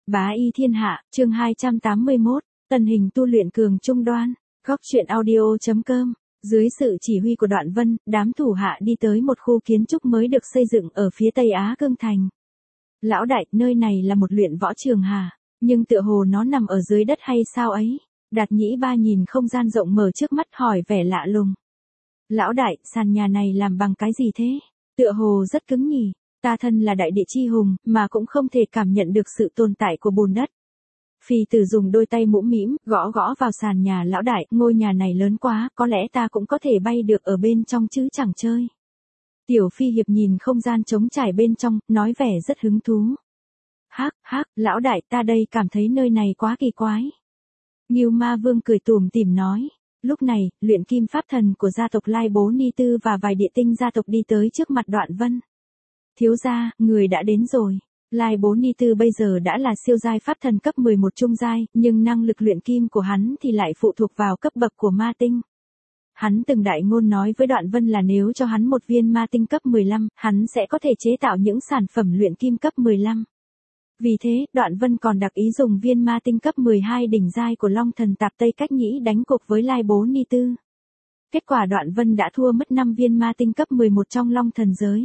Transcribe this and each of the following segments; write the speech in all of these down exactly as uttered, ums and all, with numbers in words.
Bá y thiên hạ, chương hai trăm tám mươi mốt, tần hình tu luyện cường trung đoan, góc truyện audio.com. Dưới sự chỉ huy của Đoạn Vân, đám thủ hạ đi tới một khu kiến trúc mới được xây dựng ở phía Tây Á Cương Thành. Lão đại, nơi này là một luyện võ trường hả? Nhưng tựa hồ nó nằm ở dưới đất hay sao ấy? Đạt Nhĩ Ba nhìn không gian rộng mở trước mắt hỏi vẻ lạ lùng. Lão đại, sàn nhà này làm bằng cái gì thế? Tựa hồ rất cứng nhỉ. Ta thân là đại địa chi hùng, mà cũng không thể cảm nhận được sự tồn tại của bùn đất. Phi Tử dùng đôi tay mũm mĩm, gõ gõ vào sàn nhà. Lão đại, ngôi nhà này lớn quá, có lẽ ta cũng có thể bay được ở bên trong chứ chẳng chơi. Tiểu Phi Hiệp nhìn không gian trống trải bên trong, nói vẻ rất hứng thú. Hắc, hắc, lão đại, ta đây cảm thấy nơi này quá kỳ quái. Ngưu Ma Vương cười tủm tỉm nói. Lúc này, luyện kim pháp thần của gia tộc Lai Bố Ni Tư và vài địa tinh gia tộc đi tới trước mặt Đoạn Vân. Thiếu gia, người đã đến rồi. Lai Bố Ni Tư bây giờ đã là siêu giai pháp thần cấp mười một trung giai, nhưng năng lực luyện kim của hắn thì lại phụ thuộc vào cấp bậc của ma tinh. Hắn từng đại ngôn nói với Đoạn Vân là nếu cho hắn một viên ma tinh cấp mười lăm, hắn sẽ có thể chế tạo những sản phẩm luyện kim cấp mười lăm. Vì thế, Đoạn Vân còn đặc ý dùng viên ma tinh cấp mười hai đỉnh giai của Long Thần Tạp Tây Cách Nhĩ đánh cuộc với Lai Bố Ni Tư. Kết quả Đoạn Vân đã thua mất năm viên ma tinh cấp mười một trong Long Thần giới.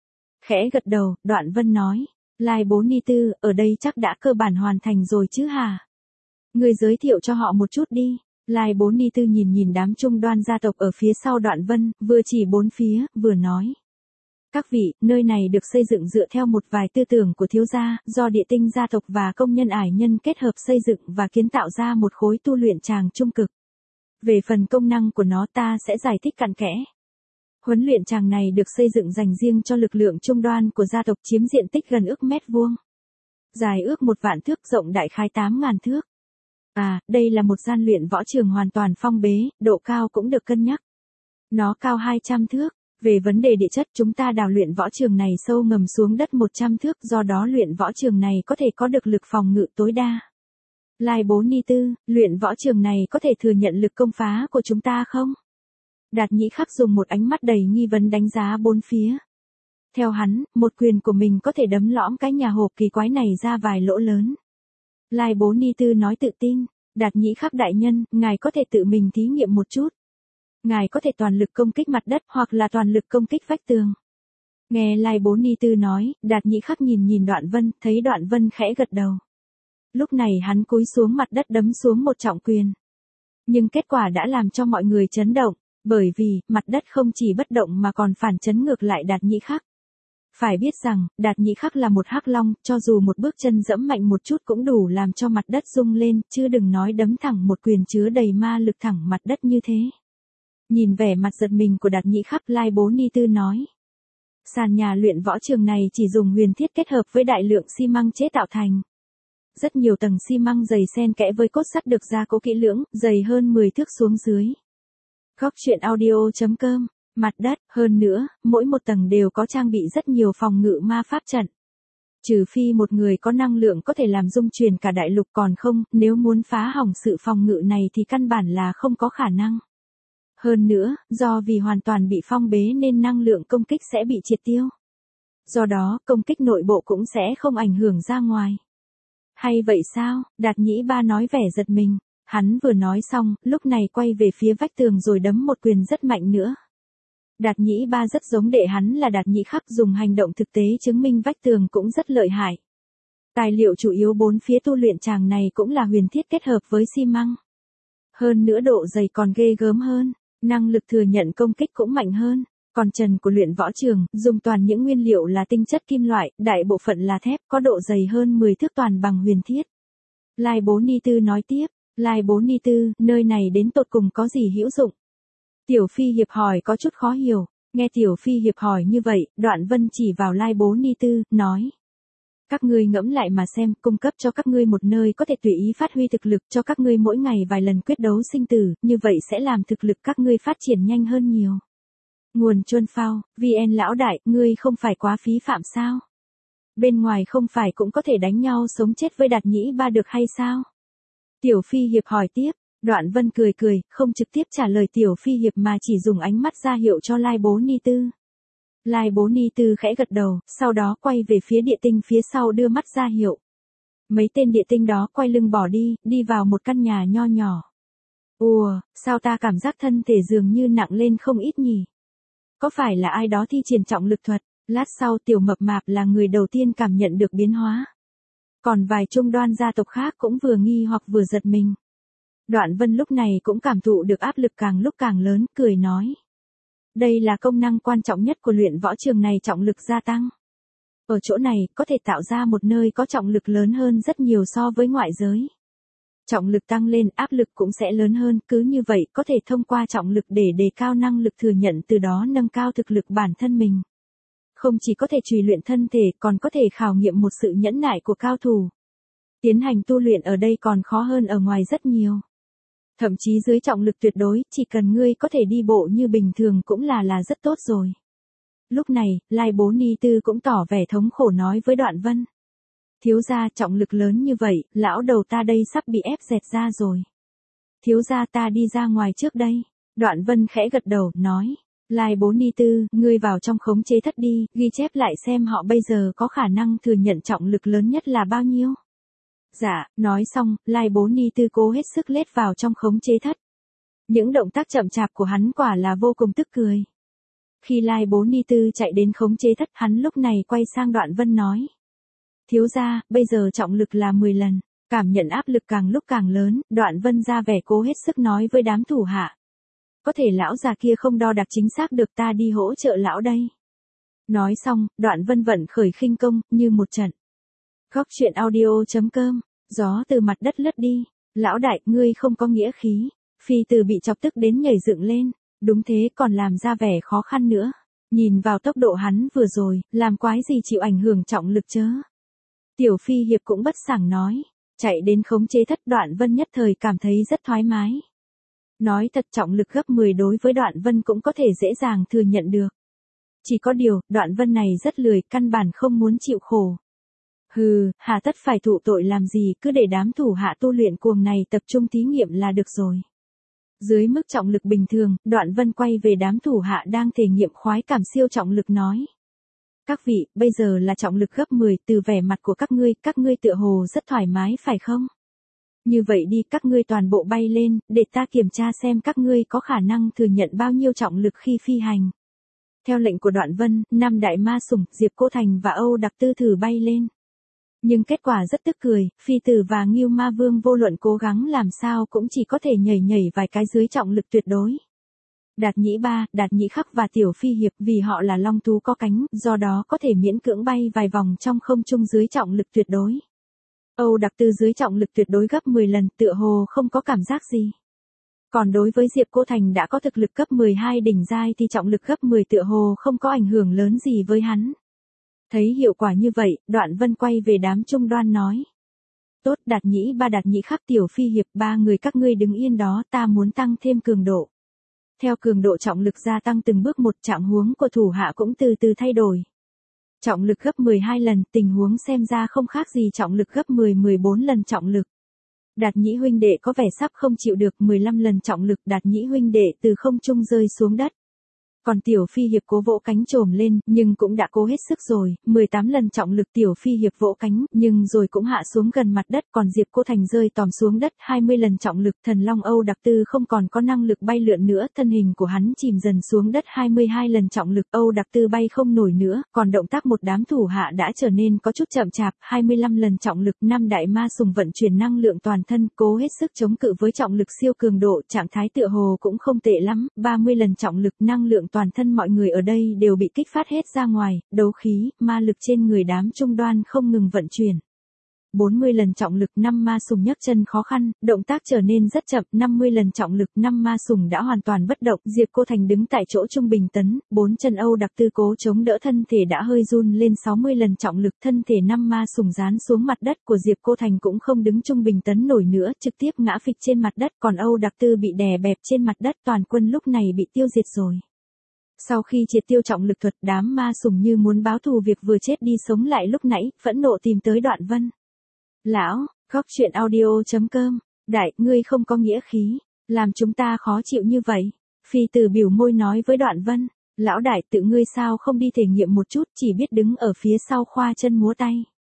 Khẽ gật đầu, Đoạn Vân nói, Lai Bố Ni Tư, ở đây chắc đã cơ bản hoàn thành rồi chứ hả? Người giới thiệu cho họ một chút đi. Lai Bố Ni Tư nhìn nhìn đám trung đoan gia tộc ở phía sau Đoạn Vân, vừa chỉ bốn phía, vừa nói. Các vị, nơi này được xây dựng dựa theo một vài tư tưởng của thiếu gia, do địa tinh gia tộc và công nhân ải nhân kết hợp xây dựng và kiến tạo ra một khối tu luyện tràng trung cực. Về phần công năng của nó ta sẽ giải thích cặn kẽ. Huấn luyện tràng này được xây dựng dành riêng cho lực lượng trung đoan của gia tộc chiếm diện tích gần ước mét vuông. Dài ước một vạn thước, rộng đại khái tám ngàn thước. À, đây là một gian luyện võ trường hoàn toàn phong bế, độ cao cũng được cân nhắc. Nó cao hai trăm thước. Về vấn đề địa chất chúng ta đào luyện võ trường này sâu ngầm xuống đất một trăm thước, do đó luyện võ trường này có thể có được lực phòng ngự tối đa. Lai Bố Ni Tư, luyện võ trường này có thể thừa nhận lực công phá của chúng ta không? Đạt Nhĩ Khắc dùng một ánh mắt đầy nghi vấn đánh giá bốn phía. Theo hắn, một quyền của mình có thể đấm lõm cái nhà hộp kỳ quái này ra vài lỗ lớn. Lai Bố Ni Tư nói tự tin, Đạt Nhĩ Khắc đại nhân, ngài có thể tự mình thí nghiệm một chút. Ngài có thể toàn lực công kích mặt đất hoặc là toàn lực công kích vách tường. Nghe Lai Bố Ni Tư nói, Đạt Nhĩ Khắc nhìn nhìn Đoạn Vân, thấy Đoạn Vân khẽ gật đầu. Lúc này hắn cúi xuống mặt đất đấm xuống một trọng quyền. Nhưng kết quả đã làm cho mọi người chấn động, bởi vì, mặt đất không chỉ bất động mà còn phản chấn ngược lại Đạt Nhĩ Khắc. Phải biết rằng, Đạt Nhĩ Khắc là một hắc long, cho dù một bước chân dẫm mạnh một chút cũng đủ làm cho mặt đất rung lên, chứ đừng nói đấm thẳng một quyền chứa đầy ma lực thẳng mặt đất như thế. Nhìn vẻ mặt giật mình của Đạt Nhĩ Khắc, Lai Bố Ni Tư nói. Sàn nhà luyện võ trường này chỉ dùng huyền thiết kết hợp với đại lượng xi măng chế tạo thành. Rất nhiều tầng xi măng dày xen kẽ với cốt sắt được gia cố kỹ lưỡng, dày hơn mười thước xuống dưới. Góc truyện audio.com, mặt đất, hơn nữa, mỗi một tầng đều có trang bị rất nhiều phòng ngự ma pháp trận. Trừ phi một người có năng lượng có thể làm rung chuyển cả đại lục, còn không, nếu muốn phá hỏng sự phòng ngự này thì căn bản là không có khả năng. Hơn nữa, do vì hoàn toàn bị phong bế nên năng lượng công kích sẽ bị triệt tiêu. Do đó, công kích nội bộ cũng sẽ không ảnh hưởng ra ngoài. Hay vậy sao? Đạt Nhĩ Ba nói vẻ giật mình. Hắn vừa nói xong, lúc này quay về phía vách tường rồi đấm một quyền rất mạnh nữa. Đạt Nhĩ Ba rất giống đệ hắn là Đạt Nhĩ Khắc, dùng hành động thực tế chứng minh vách tường cũng rất lợi hại. Tài liệu chủ yếu bốn phía tu luyện tràng này cũng là huyền thiết kết hợp với xi măng. Hơn nữa độ dày còn ghê gớm hơn. Năng lực thừa nhận công kích cũng mạnh hơn, còn trần của luyện võ trường, dùng toàn những nguyên liệu là tinh chất kim loại, đại bộ phận là thép, có độ dày hơn mười thước toàn bằng huyền thiết. Lai Bố Ni Tư nói tiếp, Lai Bố Ni Tư, nơi này đến tột cùng có gì hữu dụng? Tiểu Phi Hiệp hỏi có chút khó hiểu, nghe Tiểu Phi Hiệp hỏi như vậy, Đoạn Vân chỉ vào Lai Bố Ni Tư, nói. Các ngươi ngẫm lại mà xem, cung cấp cho các ngươi một nơi có thể tùy ý phát huy thực lực, cho các ngươi mỗi ngày vài lần quyết đấu sinh tử, như vậy sẽ làm thực lực các ngươi phát triển nhanh hơn nhiều. Nguồn Chuân Phao, vê en lão đại, ngươi không phải quá phí phạm sao? Bên ngoài không phải cũng có thể đánh nhau sống chết với Đạt Nhĩ Ba được hay sao? Tiểu Phi Hiệp hỏi tiếp, Đoạn Vân cười cười, không trực tiếp trả lời Tiểu Phi Hiệp mà chỉ dùng ánh mắt ra hiệu cho Lai Bố Ni Tư. Lai Bố Ni Tư khẽ gật đầu, sau đó quay về phía địa tinh phía sau đưa mắt ra hiệu. Mấy tên địa tinh đó quay lưng bỏ đi, đi vào một căn nhà nho nhỏ. Ùa, sao ta cảm giác thân thể dường như nặng lên không ít nhỉ? Có phải là ai đó thi triển trọng lực thuật? Lát sau tiểu mập mạp là người đầu tiên cảm nhận được biến hóa. Còn vài trung đoan gia tộc khác cũng vừa nghi hoặc vừa giật mình. Đoạn Vân lúc này cũng cảm thụ được áp lực càng lúc càng lớn, cười nói. Đây là công năng quan trọng nhất của luyện võ trường này, trọng lực gia tăng. Ở chỗ này, có thể tạo ra một nơi có trọng lực lớn hơn rất nhiều so với ngoại giới. Trọng lực tăng lên, áp lực cũng sẽ lớn hơn, cứ như vậy có thể thông qua trọng lực để đề cao năng lực thừa nhận, từ đó nâng cao thực lực bản thân mình. Không chỉ có thể trì luyện thân thể, còn có thể khảo nghiệm một sự nhẫn nại của cao thủ. Tiến hành tu luyện ở đây còn khó hơn ở ngoài rất nhiều. Thậm chí dưới trọng lực tuyệt đối, chỉ cần ngươi có thể đi bộ như bình thường cũng là là rất tốt rồi. Lúc này, Lai Bố Ni Tư cũng tỏ vẻ thống khổ nói với Đoạn Vân. Thiếu gia, trọng lực lớn như vậy, lão đầu ta đây sắp bị ép dẹt ra rồi. Thiếu gia, ta đi ra ngoài trước đây. Đoạn Vân khẽ gật đầu, nói. Lai Bố Ni Tư, ngươi vào trong khống chế thất đi, ghi chép lại xem họ bây giờ có khả năng thừa nhận trọng lực lớn nhất là bao nhiêu. Dạ, nói xong, Lai Bố Ni Tư cố hết sức lết vào trong khống chế thất. Những động tác chậm chạp của hắn quả là vô cùng tức cười. Khi Lai Bố Ni Tư chạy đến khống chế thất, hắn lúc này quay sang Đoạn Vân nói. Thiếu gia, bây giờ trọng lực là mười lần, cảm nhận áp lực càng lúc càng lớn, Đoạn Vân ra vẻ cố hết sức nói với đám thủ hạ. Có thể lão già kia không đo đạc chính xác được, ta đi hỗ trợ lão đây. Nói xong, Đoạn Vân vận khởi khinh công, như một trận. Góc truyện audio chấm com, gió từ mặt đất lướt đi. Lão đại, ngươi không có nghĩa khí. Phi Từ bị chọc tức đến nhảy dựng lên. Đúng thế, còn làm ra vẻ khó khăn nữa. Nhìn vào tốc độ hắn vừa rồi, làm quái gì chịu ảnh hưởng trọng lực chớ. Tiểu Phi Hiệp cũng bất sảng nói. Chạy đến khống chế thất, Đoạn Vân nhất thời cảm thấy rất thoải mái. Nói thật, trọng lực gấp mười đối với Đoạn Vân cũng có thể dễ dàng thừa nhận được. Chỉ có điều, Đoạn Vân này rất lười, căn bản không muốn chịu khổ. Hừ, hà tất phải thụ tội làm gì, cứ để đám thủ hạ tu luyện cuồng này tập trung thí nghiệm là được rồi. Dưới mức trọng lực bình thường, Đoạn Vân quay về đám thủ hạ đang thể nghiệm khoái cảm siêu trọng lực nói. Các vị, bây giờ là trọng lực gấp mười, từ vẻ mặt của các ngươi, các ngươi tựa hồ rất thoải mái phải không? Như vậy đi, các ngươi toàn bộ bay lên, để ta kiểm tra xem các ngươi có khả năng thừa nhận bao nhiêu trọng lực khi phi hành. Theo lệnh của Đoạn Vân, năm đại ma sủng, Diệp Cô Thành và Âu Đặc Tư thử bay lên. Nhưng kết quả rất tức cười, Phi Tử và Ngưu Ma Vương vô luận cố gắng làm sao cũng chỉ có thể nhảy nhảy vài cái dưới trọng lực tuyệt đối. Đạt Nhĩ Ba, Đạt Nhĩ Khắc và Tiểu Phi Hiệp vì họ là long thú có cánh, do đó có thể miễn cưỡng bay vài vòng trong không trung dưới trọng lực tuyệt đối. Âu Đặc Tư dưới trọng lực tuyệt đối gấp mười lần, tựa hồ không có cảm giác gì. Còn đối với Diệp Cô Thành đã có thực lực cấp mười hai đỉnh giai thì trọng lực gấp mười tựa hồ không có ảnh hưởng lớn gì với hắn. Thấy hiệu quả như vậy, Đoạn Vân quay về đám trung đoan nói. Tốt, Đạt Nhĩ Ba, Đạt Nhĩ Khắc, Tiểu Phi Hiệp, ba người các ngươi đứng yên đó, ta muốn tăng thêm cường độ. Theo cường độ trọng lực gia tăng từng bước một, trạng huống của thủ hạ cũng từ từ thay đổi. Trọng lực gấp mười hai lần, tình huống xem ra không khác gì trọng lực gấp mười mười bốn lần trọng lực. Đạt Nhĩ huynh đệ có vẻ sắp không chịu được, mười lăm lần trọng lực, Đạt Nhĩ huynh đệ từ không trung rơi xuống đất. Còn Tiểu Phi Hiệp cố vỗ cánh trồm lên, nhưng cũng đã cố hết sức rồi, mười tám lần trọng lực Tiểu Phi Hiệp vỗ cánh, nhưng rồi cũng hạ xuống gần mặt đất, còn Diệp Cô Thành rơi tòm xuống đất, hai mươi lần trọng lực, Thần Long Âu Đặc Tư không còn có năng lực bay lượn nữa, thân hình của hắn chìm dần xuống đất, hai mươi hai lần trọng lực, Âu Đặc Tư bay không nổi nữa, còn động tác một đám thủ hạ đã trở nên có chút chậm chạp, hai mươi lăm lần trọng lực, năm đại ma sùng vận chuyển năng lượng toàn thân, cố hết sức chống cự với trọng lực siêu cường độ, trạng thái tựa hồ cũng không tệ lắm, ba mươi lần trọng lực, năng lượng toàn thân mọi người ở đây đều bị kích phát hết ra ngoài, đấu khí, ma lực trên người đám trung đoan không ngừng vận chuyển. bốn mươi lần trọng lực, năm ma sùng nhấc chân khó khăn, động tác trở nên rất chậm, năm mươi lần trọng lực, năm ma sùng đã hoàn toàn bất động, Diệp Cô Thành đứng tại chỗ trung bình tấn, bốn chân Âu Đặc Tư cố chống đỡ, thân thể đã hơi run lên, sáu mươi lần trọng lực, thân thể năm ma sùng dán xuống mặt đất của Diệp Cô Thành cũng không đứng trung bình tấn nổi nữa, trực tiếp ngã phịch trên mặt đất, còn Âu Đặc Tư bị đè bẹp trên mặt đất, toàn quân lúc này bị tiêu diệt rồi. Sau khi triệt tiêu trọng lực thuật, đám ma sùng như muốn báo thù việc vừa chết đi sống lại lúc nãy, phẫn nộ tìm tới Đoạn Vân. Lão, góc truyện audio chấm com, đại, ngươi không có nghĩa khí, làm chúng ta khó chịu như vậy. Phi Tử biểu môi nói với Đoạn Vân, lão đại, tự ngươi sao không đi thể nghiệm một chút, chỉ biết đứng ở phía sau khoa chân múa tay.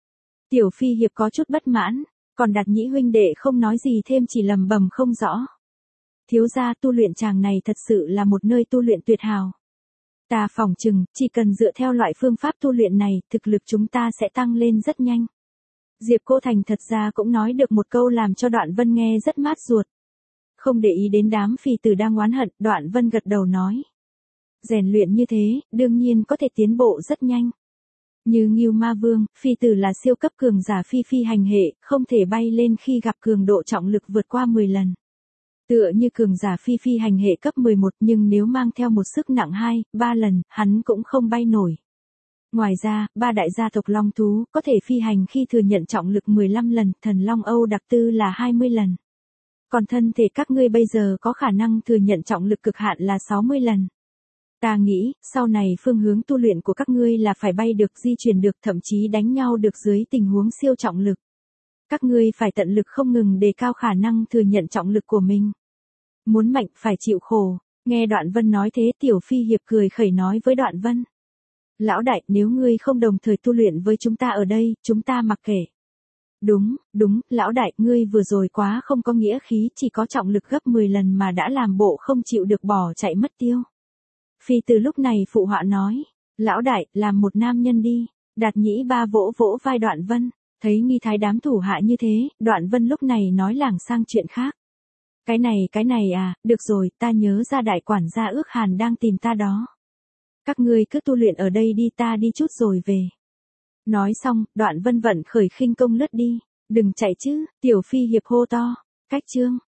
Tiểu Phi Hiệp có chút bất mãn, còn Đạt Nhĩ huynh đệ không nói gì thêm chỉ lầm bầm không rõ. Thiếu gia, tu luyện tràng này thật sự là một nơi tu luyện tuyệt hảo. Ta phỏng chừng, chỉ cần dựa theo loại phương pháp tu luyện này, thực lực chúng ta sẽ tăng lên rất nhanh. Diệp Cô Thành thật ra cũng nói được một câu làm cho Đoạn Vân nghe rất mát ruột. Không để ý đến đám phì tử đang oán hận, Đoạn Vân gật đầu nói. Rèn luyện như thế, đương nhiên có thể tiến bộ rất nhanh. Như Ngưu Ma Vương, phi tử là siêu cấp cường giả phi phi hành hệ, không thể bay lên khi gặp cường độ trọng lực vượt qua mười lần. Tựa như cường giả phi phi hành hệ cấp mười một, nhưng nếu mang theo một sức nặng hai, ba lần, hắn cũng không bay nổi. Ngoài ra, ba đại gia tộc Long Thú có thể phi hành khi thừa nhận trọng lực mười lăm lần, thần Long Âu đặc tư là hai mươi lần. Còn thân thể các ngươi bây giờ có khả năng thừa nhận trọng lực cực hạn là sáu mươi lần. Ta nghĩ, sau này phương hướng tu luyện của các ngươi là phải bay được, di chuyển được, thậm chí đánh nhau được dưới tình huống siêu trọng lực. Các ngươi phải tận lực không ngừng đề cao khả năng thừa nhận trọng lực của mình. Muốn mạnh phải chịu khổ. Nghe Đoạn Vân nói thế, Tiểu Phi Hiệp cười khẩy nói với Đoạn Vân. Lão đại, nếu ngươi không đồng thời tu luyện với chúng ta ở đây, chúng ta mặc kệ. Đúng, đúng, lão đại, ngươi vừa rồi quá không có nghĩa khí, chỉ có trọng lực gấp mười lần mà đã làm bộ không chịu được bỏ chạy mất tiêu. Phi từ lúc này phụ họa nói, lão đại, làm một nam nhân đi. Đạt Nhĩ Ba vỗ vỗ vai Đoạn Vân, thấy nghi thái đám thủ hạ như thế, Đoạn Vân lúc này nói lảng sang chuyện khác. Cái này, cái này à, được rồi, ta nhớ ra đại quản gia Ước Hàn đang tìm ta đó. Các ngươi cứ tu luyện ở đây đi, ta đi chút rồi về. Nói xong, Đoạn Vân vận khởi khinh công lướt đi, đừng chạy chứ, Tiểu Phi Hiệp hô to, cách chương.